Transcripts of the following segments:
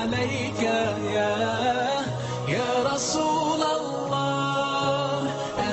عليك يا رسول الله،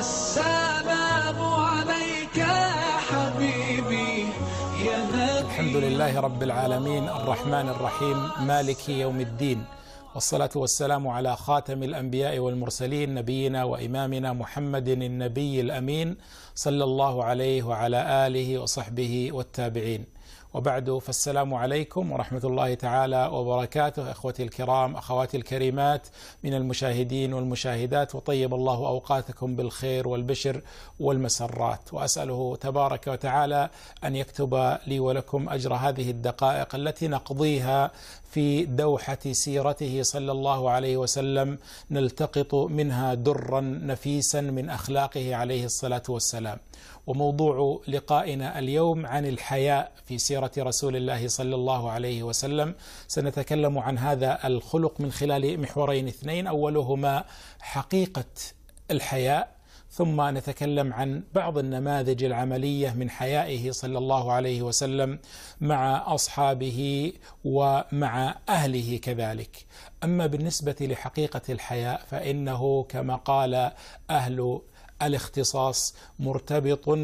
السلام عليك يا حبيبي يا نبي. الحمد لله رب العالمين الرحمن الرحيم مالك يوم الدين، والصلاة والسلام على خاتم الأنبياء والمرسلين نبينا وإمامنا محمد النبي الأمين صلى الله عليه وعلى آله وصحبه والتابعين. وبعد، فالسلام عليكم ورحمة الله تعالى وبركاته. أخوتي الكرام، أخواتي الكريمات من المشاهدين والمشاهدات، وطيب الله أوقاتكم بالخير والبشر والمسرات، وأسأله تبارك وتعالى أن يكتب لي ولكم أجر هذه الدقائق التي نقضيها في دوحة سيرته صلى الله عليه وسلم، نلتقط منها درا نفيسا من أخلاقه عليه الصلاة والسلام. وموضوع لقائنا اليوم عن الحياء في سيرة رسول الله صلى الله عليه وسلم. سنتكلم عن هذا الخلق من خلال محورين اثنين، أولهما حقيقة الحياء، ثم نتكلم عن بعض النماذج العملية من حيائه صلى الله عليه وسلم مع أصحابه ومع أهله كذلك. أما بالنسبة لحقيقة الحياء فإنه كما قال أهل الاختصاص مرتبط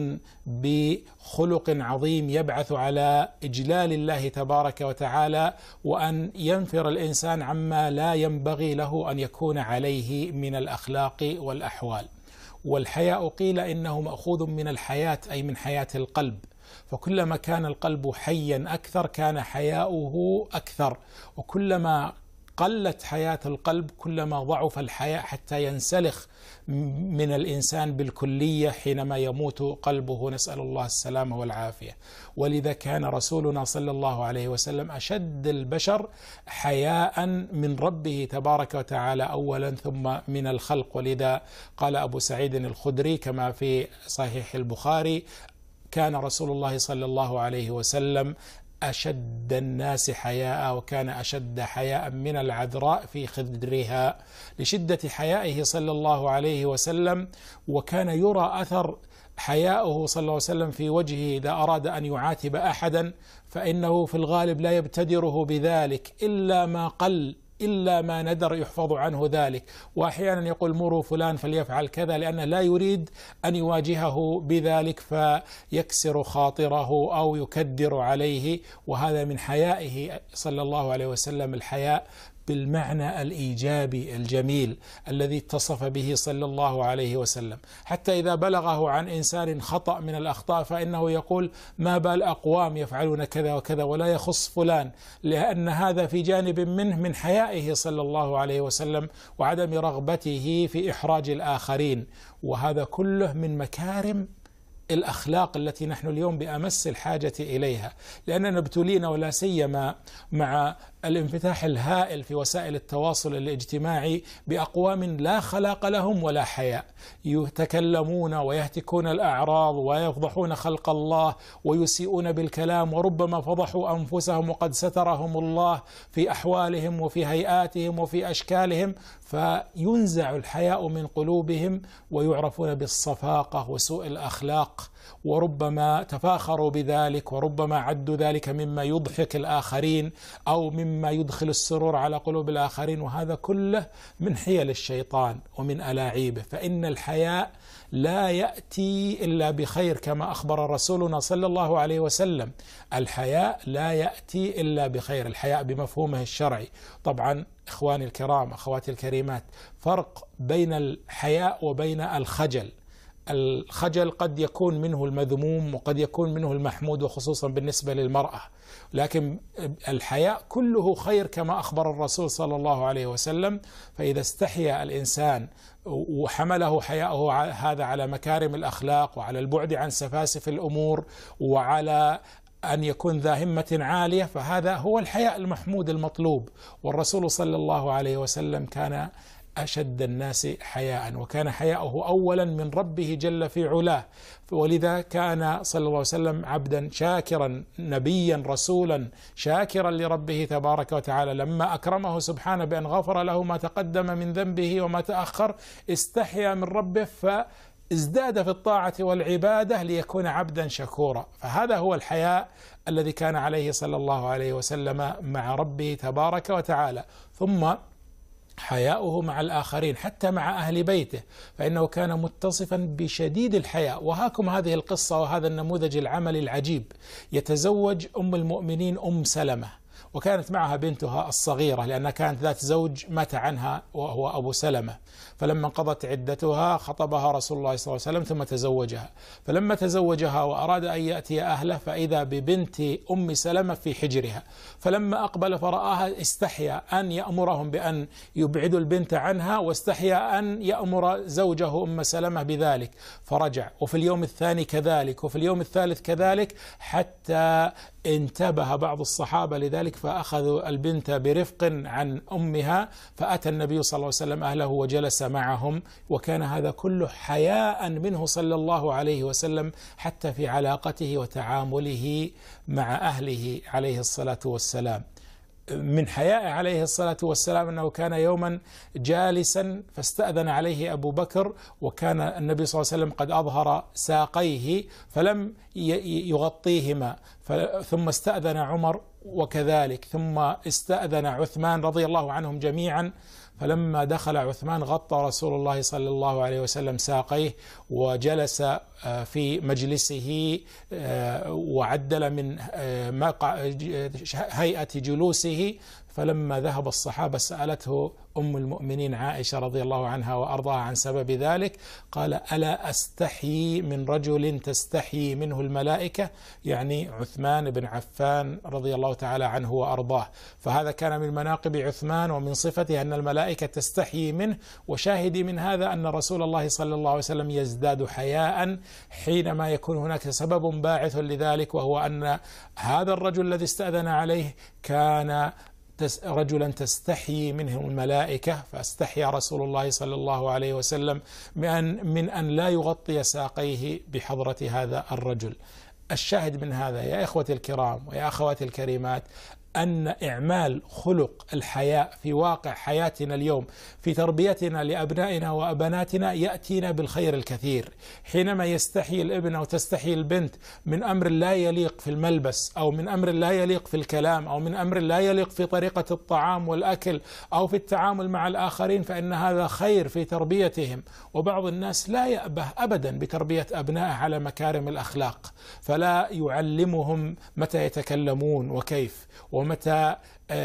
بخلق عظيم يبعث على إجلال الله تبارك وتعالى، وأن ينفر الإنسان عما لا ينبغي له أن يكون عليه من الأخلاق والأحوال. والحياء قيل إنه مأخوذ من الحياة، أي من حياة القلب، فكلما كان القلب حيا أكثر كان حياؤه أكثر، وكلما قلت حياة القلب كلما ضعف الحياء حتى ينسلخ من الإنسان بالكلية حينما يموت قلبه، نسأل الله السلامة والعافية. ولذا كان رسولنا صلى الله عليه وسلم أشد البشر حياء من ربه تبارك وتعالى أولا، ثم من الخلق. ولذا قال أبو سعيد الخدري كما في صحيح البخاري: كان رسول الله صلى الله عليه وسلم أشد الناس حياء، وكان أشد حياء من العذراء في خدرها، لشدة حيائه صلى الله عليه وسلم. وكان يرى أثر حياؤه صلى الله عليه وسلم في وجهه إذا أراد أن يعاتب أحدا، فإنه في الغالب لا يبتدره بذلك إلا ما قل، إلا ما ندر يحفظ عنه ذلك. وأحيانا يقول: مروا فلان فليفعل كذا، لأنه لا يريد أن يواجهه بذلك فيكسر خاطره أو يكدر عليه. وهذا من حيائه صلى الله عليه وسلم، الحياء بالمعنى الإيجابي الجميل الذي اتصف به صلى الله عليه وسلم. حتى إذا بلغه عن إنسان خطأ من الأخطاء فإنه يقول: ما بال أقوام يفعلون كذا وكذا، ولا يخص فلان، لأن هذا في جانب منه من حيائه صلى الله عليه وسلم وعدم رغبته في إحراج الآخرين. وهذا كله من مكارم الأخلاق التي نحن اليوم بأمس الحاجة إليها، لأننا ابتلينا ولا سيما مع الانفتاح الهائل في وسائل التواصل الاجتماعي بأقوام لا خلاق لهم ولا حياء، يتكلمون ويهتكون الأعراض ويفضحون خلق الله ويسيئون بالكلام، وربما فضحوا أنفسهم وقد سترهم الله في أحوالهم وفي هيئاتهم وفي أشكالهم، فينزع الحياء من قلوبهم ويعرفون بالصفاقة وسوء الأخلاق، وربما تفاخروا بذلك، وربما عدوا ذلك مما يضحك الآخرين أو مما يدخل السرور على قلوب الآخرين. وهذا كله من حيل الشيطان ومن ألاعيبه. فإن الحياء لا يأتي إلا بخير كما أخبر رسولنا صلى الله عليه وسلم: الحياء لا يأتي إلا بخير. الحياء بمفهومه الشرعي. طبعا إخواني الكرام، أخواتي الكريمات، فرق بين الحياء وبين الخجل. الخجل قد يكون منه المذموم وقد يكون منه المحمود، وخصوصا بالنسبة للمرأة، لكن الحياء كله خير كما أخبر الرسول صلى الله عليه وسلم. فإذا استحيا الإنسان وحمله حياءه هذا على مكارم الأخلاق وعلى البعد عن سفاسف الأمور وعلى أن يكون ذا همة عالية، فهذا هو الحياء المحمود المطلوب. والرسول صلى الله عليه وسلم كان أشد الناس حياء، وكان حياؤه أولا من ربه جل في علاه. ولذا كان صلى الله عليه وسلم عبدا شاكرا، نبيا رسولا شاكرا لربه تبارك وتعالى. لما أكرمه سبحانه بأن غفر له ما تقدم من ذنبه وما تأخر، استحيا من ربه ازداد في الطاعة والعبادة ليكون عبدا شكورا. فهذا هو الحياء الذي كان عليه صلى الله عليه وسلم مع ربه تبارك وتعالى. ثم حياؤه مع الآخرين حتى مع أهل بيته، فإنه كان متصفا بشديد الحياء. وهاكم هذه القصة وهذا النموذج العملي العجيب. يتزوج أم المؤمنين أم سلمة، وكانت معها بنتها الصغيرة لأنها كانت ذات زوج مات عنها وهو أبو سلمة، فلما انقضت عدتها خطبها رسول الله صلى الله عليه وسلم ثم تزوجها. فلما تزوجها وأراد أن يأتي أهله فإذا ببنت أم سلمة في حجرها، فلما أقبل فرآها استحيا أن يأمرهم بأن يبعدوا البنت عنها، واستحيا أن يأمر زوجه أم سلمة بذلك، فرجع. وفي اليوم الثاني كذلك، وفي اليوم الثالث كذلك، حتى انتبه بعض الصحابة لذلك فأخذوا البنت برفق عن أمها، فأتى النبي صلى الله عليه وسلم أهله وجلس معهم. وكان هذا كله حياء منه صلى الله عليه وسلم حتى في علاقته وتعامله مع أهله عليه الصلاة والسلام. من حياء عليه الصلاة والسلام أنه كان يوما جالسا فاستأذن عليه أبو بكر، وكان النبي صلى الله عليه وسلم قد أظهر ساقيه فلم يغطيهما، ثم استأذن عمر وكذلك، ثم استأذن عثمان رضي الله عنهم جميعا. فلما دخل عثمان غطى رسول الله صلى الله عليه وسلم ساقيه وجلس في مجلسه وعدل من هيئة جلوسه. فلما ذهب الصحابة سألته أم المؤمنين عائشة رضي الله عنها وأرضاها عن سبب ذلك، قال: ألا أستحيي من رجل تستحيي منه الملائكة، يعني عثمان بن عفان رضي الله تعالى عنه وأرضاه. فهذا كان من مناقب عثمان ومن صفته أن الملائكة تستحيي منه. وشاهدي من هذا أن رسول الله صلى الله عليه وسلم يزداد حياء حينما يكون هناك سبب باعث لذلك، وهو أن هذا الرجل الذي استأذن عليه كان رجلا تستحيي منه الملائكة، فاستحيا رسول الله صلى الله عليه وسلم من أن لا يغطي ساقيه بحضرة هذا الرجل. الشاهد من هذا يا إخوتي الكرام ويا أخواتي الكريمات أن إعمال خلق الحياء في واقع حياتنا اليوم في تربيتنا لأبنائنا وأبناتنا يأتينا بالخير الكثير. حينما يستحي الابن أو تستحي البنت من أمر لا يليق في الملبس، أو من أمر لا يليق في الكلام، أو من أمر لا يليق في طريقة الطعام والأكل أو في التعامل مع الآخرين، فإن هذا خير في تربيتهم. وبعض الناس لا يأبه أبدا بتربية أبنائه على مكارم الأخلاق، فلا يعلمهم متى يتكلمون وكيف، ومتى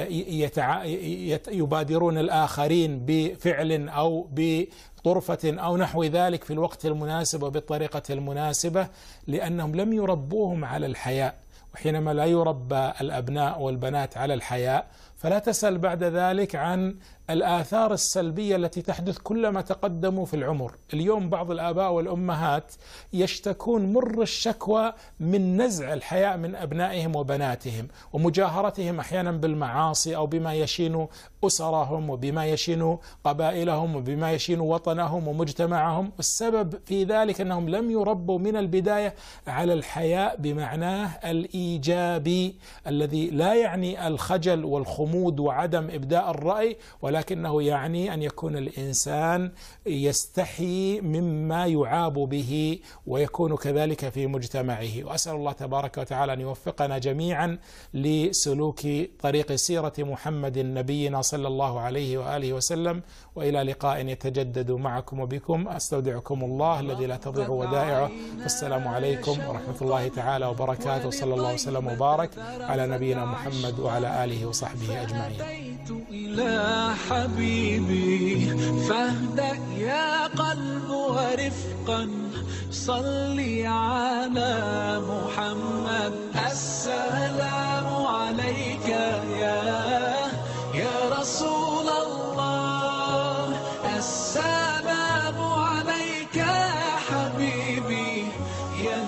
يبادرون الآخرين بفعل أو بطرفة أو نحو ذلك في الوقت المناسب وبالطريقة المناسبة، لأنهم لم يربوهم على الحياء. وحينما لا يربى الأبناء والبنات على الحياء فلا تسأل بعد ذلك عن الآثار السلبية التي تحدث كلما تقدموا في العمر. اليوم بعض الآباء والأمهات يشتكون مر الشكوى من نزع الحياء من أبنائهم وبناتهم، ومجاهرتهم أحيانا بالمعاصي أو بما يشين أسرهم وبما يشين قبائلهم وبما يشين وطنهم ومجتمعهم. والسبب في ذلك أنهم لم يربوا من البداية على الحياء بمعناه الإيجابي، الذي لا يعني الخجل والخمود وعدم إبداء الرأي، ولكنه يعني أن يكون الإنسان يستحي مما يعاب به ويكون كذلك في مجتمعه. وأسأل الله تبارك وتعالى أن يوفقنا جميعا لسلوك طريق سيرة محمد نبينا صلى الله عليه وآله وسلم. وإلى لقاء يتجدد معكم وبكم، أستودعكم الله الذي لا تضيع ودائعه. والسلام عليكم ورحمة الله تعالى وبركاته، وصلى الله وسلم وبارك على نبينا محمد وعلى آله وصحبه أجمعين. إلى حبيبي فاهدأ يا قلب ورفقا، صلي على محمد. السلام عليك يا رسول الله.